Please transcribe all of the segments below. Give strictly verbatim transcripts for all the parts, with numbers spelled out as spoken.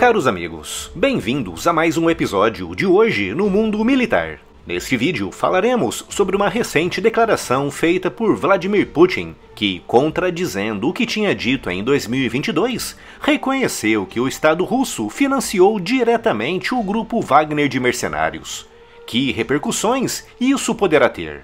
Caros amigos, bem-vindos a mais um episódio de Hoje no Mundo Militar. Neste vídeo falaremos sobre uma recente declaração feita por Vladimir Putin, que, contradizendo o que tinha dito em dois mil e vinte e dois, reconheceu que o Estado russo financiou diretamente o grupo Wagner de mercenários. Que repercussões isso poderá ter?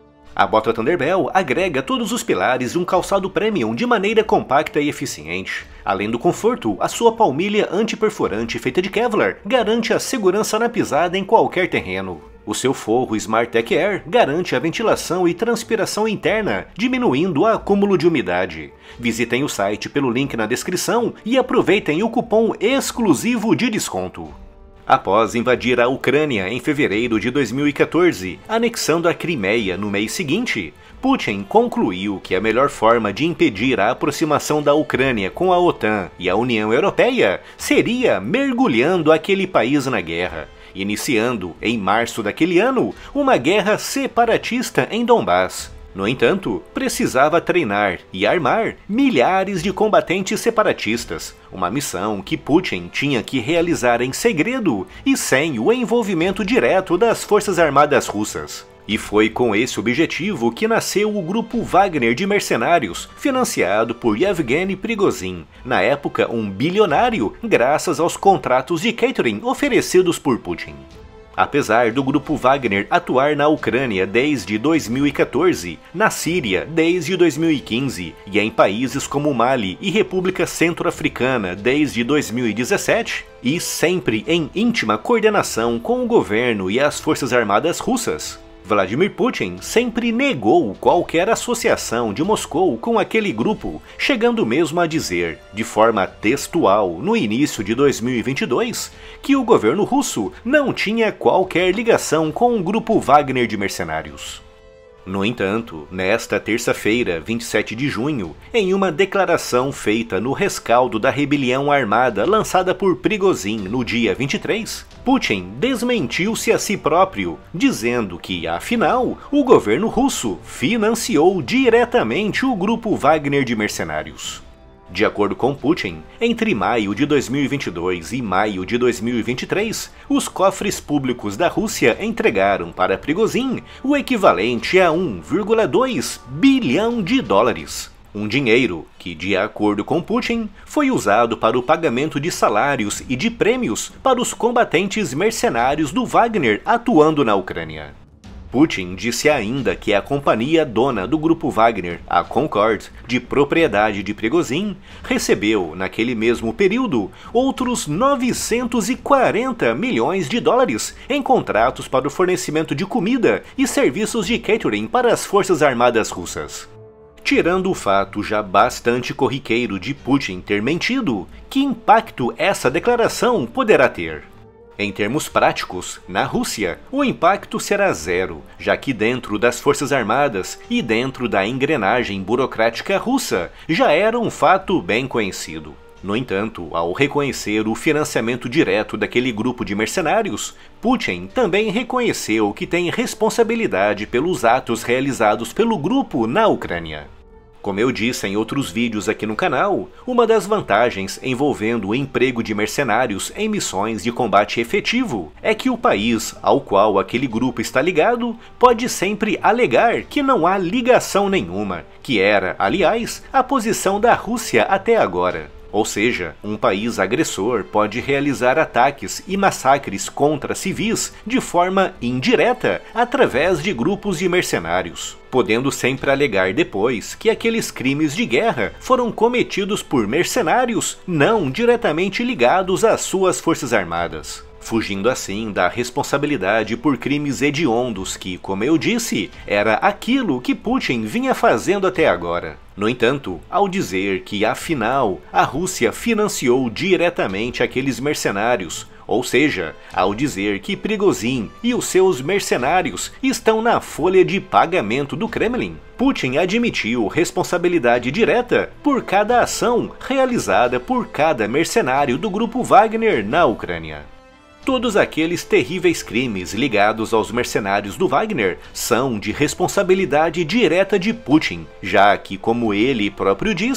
A bota Thunderbell agrega todos os pilares de um calçado premium de maneira compacta e eficiente. Além do conforto, a sua palmilha antiperforante feita de Kevlar garante a segurança na pisada em qualquer terreno. O seu forro SmartTech Air garante a ventilação e transpiração interna, diminuindo o acúmulo de umidade. Visitem o site pelo link na descrição e aproveitem o cupom exclusivo de desconto. Após invadir a Ucrânia em fevereiro de dois mil e quatorze, anexando a Crimeia no mês seguinte, Putin concluiu que a melhor forma de impedir a aproximação da Ucrânia com a OTAN e a União Europeia seria mergulhando aquele país na guerra, iniciando, em março daquele ano, uma guerra separatista em Donbass. No entanto, precisava treinar e armar milhares de combatentes separatistas, uma missão que Putin tinha que realizar em segredo e sem o envolvimento direto das Forças Armadas Russas. E foi com esse objetivo que nasceu o grupo Wagner de mercenários, financiado por Yevgeny Prigozhin, na época um bilionário, graças aos contratos de catering oferecidos por Putin. Apesar do grupo Wagner atuar na Ucrânia desde dois mil e quatorze, na Síria desde dois mil e quinze e em países como Mali e República Centro-Africana desde dois mil e dezessete, e sempre em íntima coordenação com o governo e as Forças Armadas Russas, Vladimir Putin sempre negou qualquer associação de Moscou com aquele grupo, chegando mesmo a dizer, de forma textual, no início de dois mil e vinte e dois, que o governo russo não tinha qualquer ligação com o grupo Wagner de mercenários. No entanto, nesta terça-feira, vinte e sete de junho, em uma declaração feita no rescaldo da rebelião armada lançada por Prigozhin no dia vinte e três, Putin desmentiu-se a si próprio, dizendo que, afinal, o governo russo financiou diretamente o grupo Wagner de mercenários. De acordo com Putin, entre maio de dois mil e vinte e dois e maio de dois mil e vinte e três, os cofres públicos da Rússia entregaram para Prigozhin o equivalente a um vírgula dois bilhão de dólares. Um dinheiro que, de acordo com Putin, foi usado para o pagamento de salários e de prêmios para os combatentes mercenários do Wagner atuando na Ucrânia. Putin disse ainda que a companhia dona do grupo Wagner, a Concorde, de propriedade de Prigozhin, recebeu, naquele mesmo período, outros novecentos e quarenta milhões de dólares em contratos para o fornecimento de comida e serviços de catering para as Forças Armadas Russas. Tirando o fato já bastante corriqueiro de Putin ter mentido, que impacto essa declaração poderá ter? Em termos práticos, na Rússia, o impacto será zero, já que dentro das Forças Armadas e dentro da engrenagem burocrática russa já era um fato bem conhecido. No entanto, ao reconhecer o financiamento direto daquele grupo de mercenários, Putin também reconheceu que tem responsabilidade pelos atos realizados pelo grupo na Ucrânia. Como eu disse em outros vídeos aqui no canal, uma das vantagens envolvendo o emprego de mercenários em missões de combate efetivo é que o país ao qual aquele grupo está ligado pode sempre alegar que não há ligação nenhuma, que era, aliás, a posição da Rússia até agora. Ou seja, um país agressor pode realizar ataques e massacres contra civis de forma indireta através de grupos de mercenários, podendo sempre alegar depois que aqueles crimes de guerra foram cometidos por mercenários não diretamente ligados às suas forças armadas, fugindo assim da responsabilidade por crimes hediondos que, como eu disse, era aquilo que Putin vinha fazendo até agora. No entanto, ao dizer que, afinal, a Rússia financiou diretamente aqueles mercenários, ou seja, ao dizer que Prigozhin e os seus mercenários estão na folha de pagamento do Kremlin, Putin admitiu responsabilidade direta por cada ação realizada por cada mercenário do grupo Wagner na Ucrânia. Todos aqueles terríveis crimes ligados aos mercenários do Wagner são de responsabilidade direta de Putin, já que, como ele próprio disse,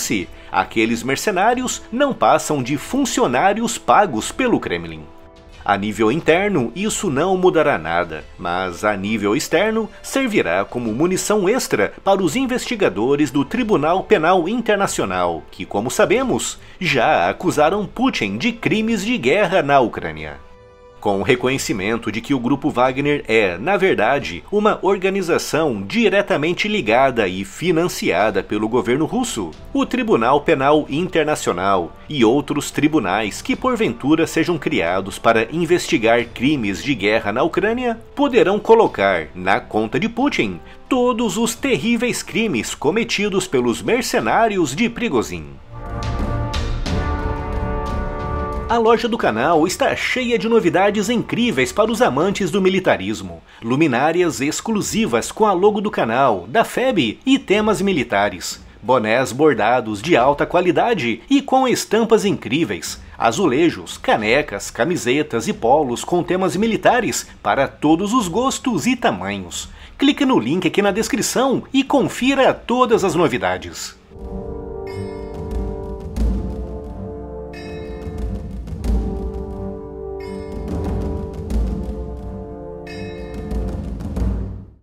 Aqueles mercenários não passam de funcionários pagos pelo Kremlin. A nível interno, isso não mudará nada, mas a nível externo, servirá como munição extra para os investigadores do Tribunal Penal Internacional, que, como sabemos, já acusaram Putin de crimes de guerra na Ucrânia. Com o reconhecimento de que o Grupo Wagner é, na verdade, uma organização diretamente ligada e financiada pelo governo russo, o Tribunal Penal Internacional e outros tribunais que porventura sejam criados para investigar crimes de guerra na Ucrânia poderão colocar na conta de Putin todos os terríveis crimes cometidos pelos mercenários de Prigozhin. A loja do canal está cheia de novidades incríveis para os amantes do militarismo. Luminárias exclusivas com a logo do canal, da F E B e temas militares. Bonés bordados de alta qualidade e com estampas incríveis. Azulejos, canecas, camisetas e polos com temas militares para todos os gostos e tamanhos. Clique no link aqui na descrição e confira todas as novidades.